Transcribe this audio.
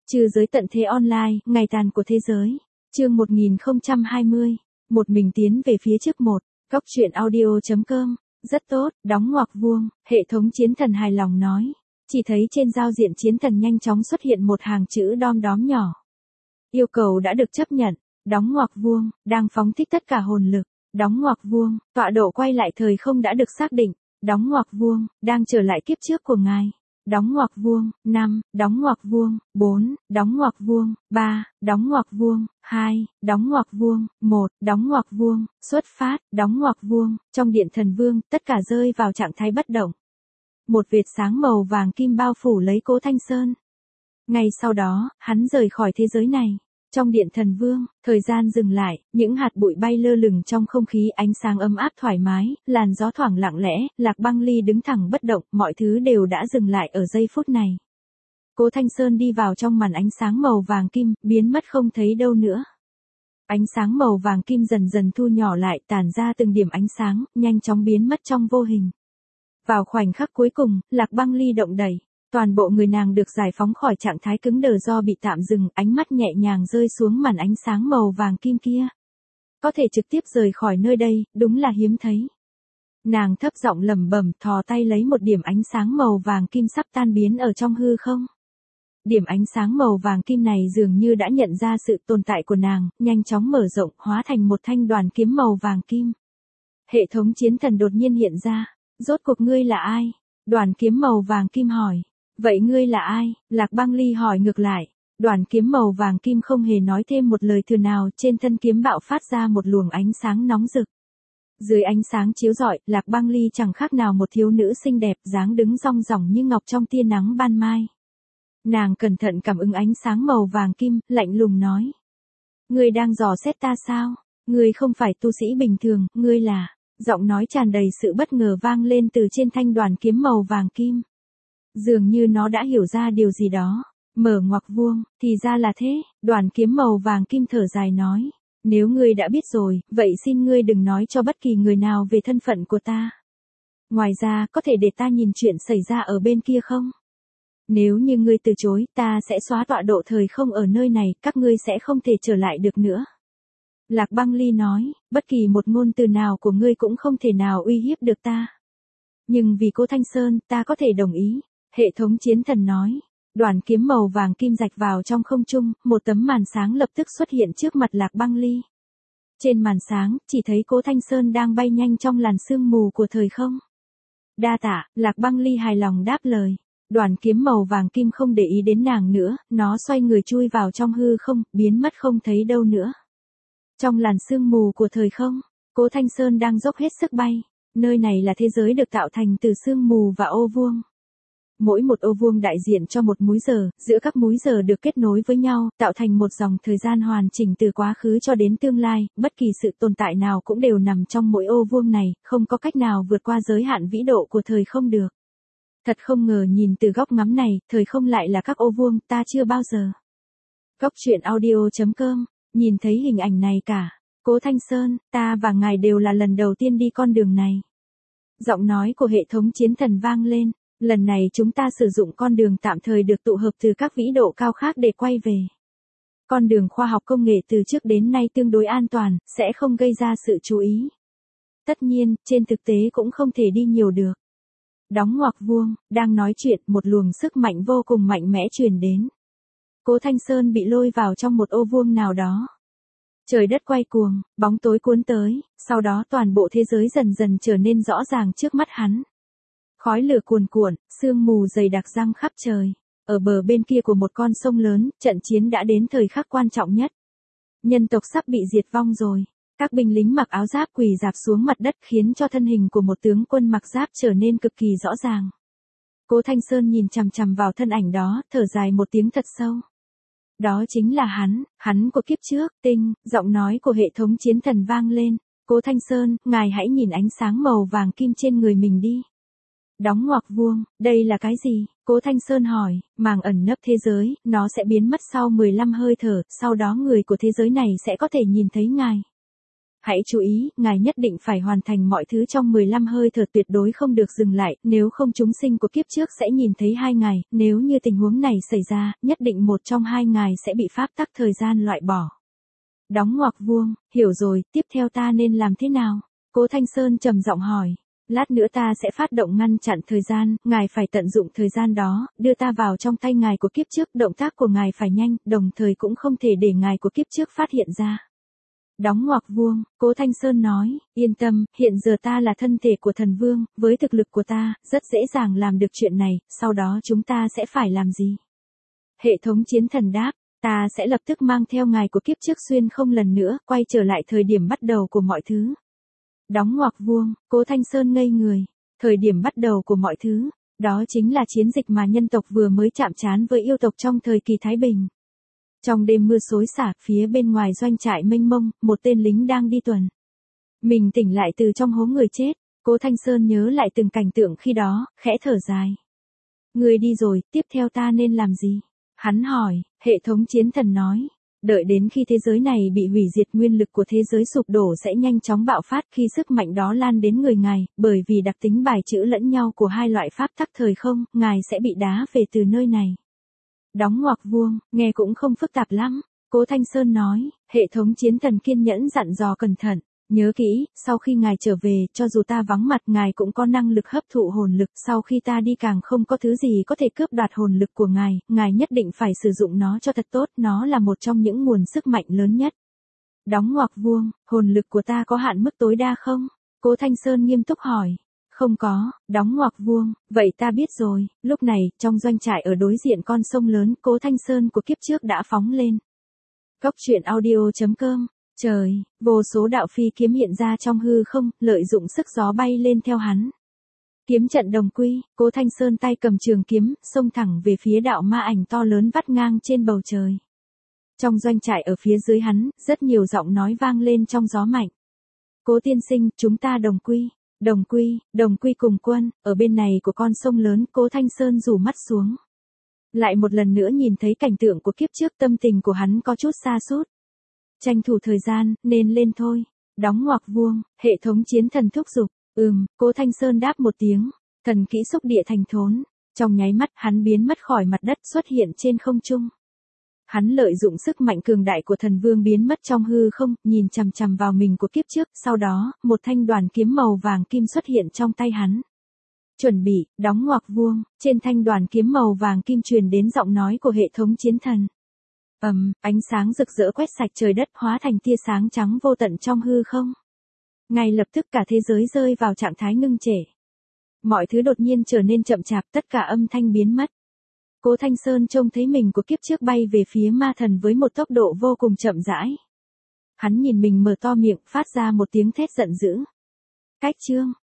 Trừ giới tận thế online, ngày tàn của thế giới. Chương 1020. Một mình tiến về phía trước một. Góc truyện audio.com. Rất tốt, đóng ngoặc vuông, hệ thống chiến thần hài lòng nói. Chỉ thấy trên giao diện chiến thần nhanh chóng xuất hiện một hàng chữ đom đóm nhỏ. Yêu cầu đã được chấp nhận, đóng ngoặc vuông, đang phóng thích tất cả hồn lực, đóng ngoặc vuông, tọa độ quay lại thời không đã được xác định, đóng ngoặc vuông, đang trở lại kiếp trước của ngài. Đóng ngoặc vuông, 5, đóng ngoặc vuông, 4, đóng ngoặc vuông, 3, đóng ngoặc vuông, 2, đóng ngoặc vuông, 1, đóng ngoặc vuông, xuất phát, đóng ngoặc vuông, trong điện thần vương, tất cả rơi vào trạng thái bất động. Một vệt sáng màu vàng kim bao phủ lấy Cố Thanh Sơn. Ngay sau đó, hắn rời khỏi thế giới này. Trong điện thần vương, thời gian dừng lại, những hạt bụi bay lơ lửng trong không khí, ánh sáng ấm áp thoải mái, làn gió thoảng lặng lẽ, Lạc Băng Ly đứng thẳng bất động, mọi thứ đều đã dừng lại ở giây phút này. Cố Thanh Sơn đi vào trong màn ánh sáng màu vàng kim, biến mất không thấy đâu nữa. Ánh sáng màu vàng kim dần dần thu nhỏ lại, tản ra từng điểm ánh sáng, nhanh chóng biến mất trong vô hình. Vào khoảnh khắc cuối cùng, Lạc Băng Ly động đẩy. Toàn bộ người nàng được giải phóng khỏi trạng thái cứng đờ do bị tạm dừng, ánh mắt nhẹ nhàng rơi xuống màn ánh sáng màu vàng kim kia. Có thể trực tiếp rời khỏi nơi đây, đúng là hiếm thấy. Nàng thấp giọng lẩm bẩm, thò tay lấy một điểm ánh sáng màu vàng kim sắp tan biến ở trong hư không. Điểm ánh sáng màu vàng kim này dường như đã nhận ra sự tồn tại của nàng, nhanh chóng mở rộng, hóa thành một thanh đoàn kiếm màu vàng kim. Hệ thống chiến thần đột nhiên hiện ra, rốt cuộc ngươi là ai? Đoàn kiếm màu vàng kim hỏi. Vậy ngươi là ai? Lạc Băng Ly hỏi ngược lại. Đoàn kiếm màu vàng kim không hề nói thêm một lời thừa nào, trên thân kiếm bạo phát ra một luồng ánh sáng nóng rực. Dưới ánh sáng chiếu rọi, Lạc Băng Ly chẳng khác nào một thiếu nữ xinh đẹp, dáng đứng rong ròng như ngọc trong tia nắng ban mai. Nàng cẩn thận cảm ứng ánh sáng màu vàng kim, lạnh lùng nói. Ngươi đang dò xét ta sao? Ngươi không phải tu sĩ bình thường, ngươi là... Giọng nói tràn đầy sự bất ngờ vang lên từ trên thanh đoàn kiếm màu vàng kim. Dường như nó đã hiểu ra điều gì đó. Mở ngoặc vuông, thì ra là thế, đoàn kiếm màu vàng kim thở dài nói. Nếu ngươi đã biết rồi, vậy xin ngươi đừng nói cho bất kỳ người nào về thân phận của ta. Ngoài ra, có thể để ta nhìn chuyện xảy ra ở bên kia không? Nếu như ngươi từ chối, ta sẽ xóa tọa độ thời không ở nơi này, các ngươi sẽ không thể trở lại được nữa. Lạc Băng Ly nói, bất kỳ một ngôn từ nào của ngươi cũng không thể nào uy hiếp được ta. Nhưng vì Cố Thanh Sơn, ta có thể đồng ý. Hệ thống chiến thần nói, đoàn kiếm màu vàng kim rạch vào trong không trung, một tấm màn sáng lập tức xuất hiện trước mặt Lạc Băng Ly. Trên màn sáng, chỉ thấy Cố Thanh Sơn đang bay nhanh trong làn sương mù của thời không. Đa tạ, Lạc Băng Ly hài lòng đáp lời. Đoàn kiếm màu vàng kim không để ý đến nàng nữa, nó xoay người chui vào trong hư không, biến mất không thấy đâu nữa. Trong làn sương mù của thời không, Cố Thanh Sơn đang dốc hết sức bay. Nơi này là thế giới được tạo thành từ sương mù và ô vuông. Mỗi một ô vuông đại diện cho một múi giờ, giữa các múi giờ được kết nối với nhau, tạo thành một dòng thời gian hoàn chỉnh từ quá khứ cho đến tương lai, bất kỳ sự tồn tại nào cũng đều nằm trong mỗi ô vuông này, không có cách nào vượt qua giới hạn vĩ độ của thời không được. Thật không ngờ nhìn từ góc ngắm này, thời không lại là các ô vuông, ta chưa bao giờ. Góc truyện audio.com, nhìn thấy hình ảnh này cả. Cố Thanh Sơn, ta và ngài đều là lần đầu tiên đi con đường này. Giọng nói của hệ thống chiến thần vang lên. Lần này chúng ta sử dụng con đường tạm thời được tụ hợp từ các vĩ độ cao khác để quay về. Con đường khoa học công nghệ từ trước đến nay tương đối an toàn, sẽ không gây ra sự chú ý. Tất nhiên, trên thực tế cũng không thể đi nhiều được. Đóng ngoặc vuông, đang nói chuyện, một luồng sức mạnh vô cùng mạnh mẽ truyền đến. Cố Thanh Sơn bị lôi vào trong một ô vuông nào đó. Trời đất quay cuồng, bóng tối cuốn tới, sau đó toàn bộ thế giới dần dần trở nên rõ ràng trước mắt hắn. Khói lửa cuồn cuộn, sương mù dày đặc giăng khắp trời. Ở bờ bên kia của một con sông lớn, trận chiến đã đến thời khắc quan trọng nhất. Nhân tộc sắp bị diệt vong rồi. Các binh lính mặc áo giáp quỳ rạp xuống mặt đất khiến cho thân hình của một tướng quân mặc giáp trở nên cực kỳ rõ ràng. Cố Thanh Sơn nhìn chằm chằm vào thân ảnh đó, thở dài một tiếng thật sâu. Đó chính là hắn của kiếp trước, Tinh, giọng nói của hệ thống chiến thần vang lên. Cố Thanh Sơn, ngài hãy nhìn ánh sáng màu vàng kim trên người mình đi. Đóng ngoặc vuông, đây là cái gì? Cố Thanh Sơn hỏi, màng ẩn nấp thế giới, nó sẽ biến mất sau 15 hơi thở, sau đó người của thế giới này sẽ có thể nhìn thấy ngài. hãy chú ý, ngài nhất định phải hoàn thành mọi thứ trong 15 hơi thở, tuyệt đối không được dừng lại, nếu không chúng sinh của kiếp trước sẽ nhìn thấy hai ngài, nếu như tình huống này xảy ra, nhất định một trong hai ngài sẽ bị pháp tắc thời gian loại bỏ. Đóng ngoặc vuông, hiểu rồi, tiếp theo ta nên làm thế nào? Cố Thanh Sơn trầm giọng hỏi. Lát nữa ta sẽ phát động ngăn chặn thời gian, ngài phải tận dụng thời gian đó, đưa ta vào trong tay ngài của kiếp trước, động tác của ngài phải nhanh, đồng thời cũng không thể để ngài của kiếp trước phát hiện ra. Đóng ngoặc vuông, Cố Thanh Sơn nói, yên tâm, hiện giờ ta là thân thể của thần vương, với thực lực của ta, rất dễ dàng làm được chuyện này, sau đó chúng ta sẽ phải làm gì? Hệ thống chiến thần đáp, ta sẽ lập tức mang theo ngài của kiếp trước xuyên không lần nữa, quay trở lại thời điểm bắt đầu của mọi thứ. Đóng ngoặc vuông, Cố Thanh Sơn ngây người, thời điểm bắt đầu của mọi thứ, đó chính là chiến dịch mà nhân tộc vừa mới chạm trán với yêu tộc trong thời kỳ Thái Bình. Trong đêm mưa xối xả, phía bên ngoài doanh trại mênh mông, một tên lính đang đi tuần. Mình tỉnh lại từ trong hố người chết, Cố Thanh Sơn nhớ lại từng cảnh tượng khi đó, khẽ thở dài. Người đi rồi, tiếp theo ta nên làm gì? Hắn hỏi, hệ thống chiến thần nói. Đợi đến khi thế giới này bị hủy diệt, nguyên lực của thế giới sụp đổ sẽ nhanh chóng bạo phát khi sức mạnh đó lan đến người ngài, bởi vì đặc tính bài trữ lẫn nhau của hai loại pháp tắc thời không, ngài sẽ bị đá về từ nơi này. Đóng ngoặc vuông, nghe cũng không phức tạp lắm, Cố Thanh Sơn nói, hệ thống chiến thần kiên nhẫn dặn dò cẩn thận, nhớ kỹ, sau khi ngài trở về, cho dù ta vắng mặt ngài cũng có năng lực hấp thụ hồn lực, sau khi ta đi càng không có thứ gì có thể cướp đoạt hồn lực của ngài nhất định phải sử dụng nó cho thật tốt, nó là một trong những nguồn sức mạnh lớn nhất. Đóng ngoặc vuông, hồn lực của ta có hạn mức tối đa không? Cố Thanh Sơn nghiêm túc hỏi. Không có, đóng ngoặc vuông, vậy ta biết rồi. Lúc này, trong doanh trại ở đối diện con sông lớn, Cố Thanh Sơn của kiếp trước đã phóng lên. Góc truyện audio.com. Trời, vô số đạo phi kiếm hiện ra trong hư không, lợi dụng sức gió bay lên theo hắn. Kiếm trận đồng quy, Cố Thanh Sơn tay cầm trường kiếm, xông thẳng về phía đạo ma ảnh to lớn vắt ngang trên bầu trời. Trong doanh trại ở phía dưới hắn, rất nhiều giọng nói vang lên trong gió mạnh. Cố tiên sinh, chúng ta đồng quy. Đồng quy cùng quân, ở bên này của con sông lớn, Cố Thanh Sơn rủ mắt xuống. Lại một lần nữa nhìn thấy cảnh tượng của kiếp trước, tâm tình của hắn có chút sa sút. Tranh thủ thời gian, nên lên thôi. Đóng ngoặc vuông, hệ thống chiến thần thúc giục. Cố Thanh Sơn đáp một tiếng. Thần kỹ xúc địa thành thốn. Trong nháy mắt hắn biến mất khỏi mặt đất, xuất hiện trên không trung. Hắn lợi dụng sức mạnh cường đại của thần vương biến mất trong hư không, nhìn chằm chằm vào mình của kiếp trước, sau đó, một thanh đoàn kiếm màu vàng kim xuất hiện trong tay hắn. Chuẩn bị, đóng ngoặc vuông, trên thanh đoàn kiếm màu vàng kim truyền đến giọng nói của hệ thống chiến thần. Ánh sáng rực rỡ quét sạch trời đất, hóa thành tia sáng trắng vô tận trong hư không. Ngay lập tức cả thế giới rơi vào trạng thái ngưng trệ. Mọi thứ đột nhiên trở nên chậm chạp, tất cả âm thanh biến mất. Cố Thanh Sơn trông thấy mình của kiếp trước bay về phía ma thần với một tốc độ vô cùng chậm rãi. Hắn nhìn mình mở to miệng, phát ra một tiếng thét giận dữ. Cách chương